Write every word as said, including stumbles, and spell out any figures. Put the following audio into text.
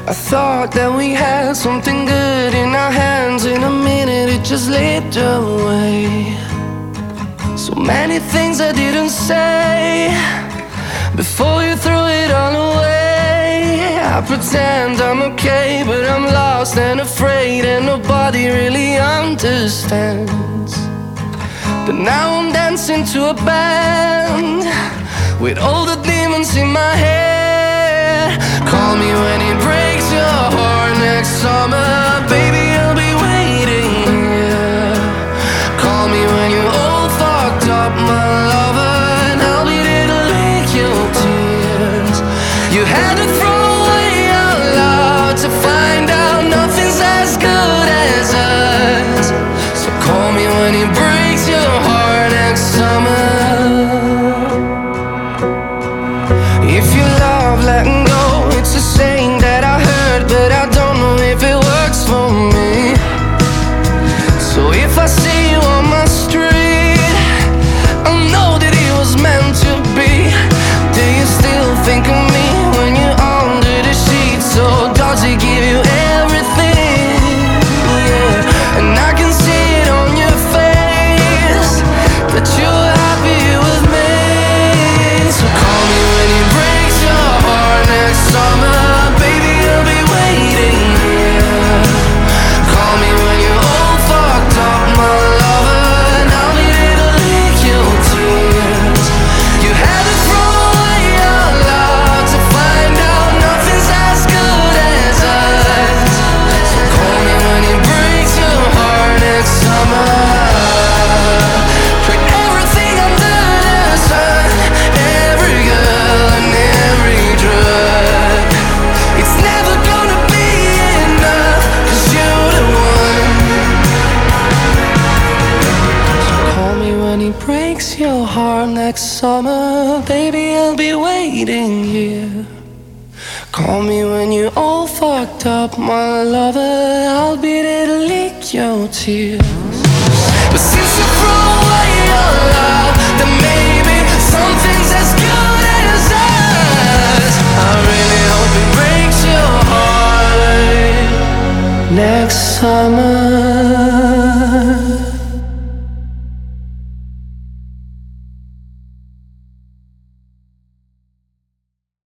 I thought that we had something good in our hands. In a minute it just slipped away. So many things I didn't say before you threw it all away. I pretend I'm okay, but I'm lost and afraid, and nobody really understands. But now I'm dancing to a band with all the demons in my head. Call me when it breaks your heart next summer, baby, I'll be waiting here. Call me when you're all fucked up, my lover, and I'll be there to lick your tears. You had to throw away your love to find out nothing's as good as us. So call me when it breaks your heart next summer. If you love letting go, it's a saying that I heard, but I don't know if it works for me. So if I see you on my street, I know that it was meant to be. Do you still think of me when you're under the sheets? Or does it give you everything? Yeah, and I can see it on your face that you're happy with me. So call me when it breaks your heart next summer, baby, I'll be waiting here. Call me when you're all fucked up, my lover, and I'll be there to lick your tears. You had to throw away your love to find out nothing's as good as us. So call me when it breaks your heart next summer. Tried everything under the sun, every girl and every drug. It's never gonna be enough, 'cause you're the one. So call me when it breaks your heart next summer, baby, I'll be waiting here. Call me when you're all fucked up, my lover, I'll be there to lick your tears. But since you threw away your love, then maybe something's as good as us. I really hope it breaks your heart next summer.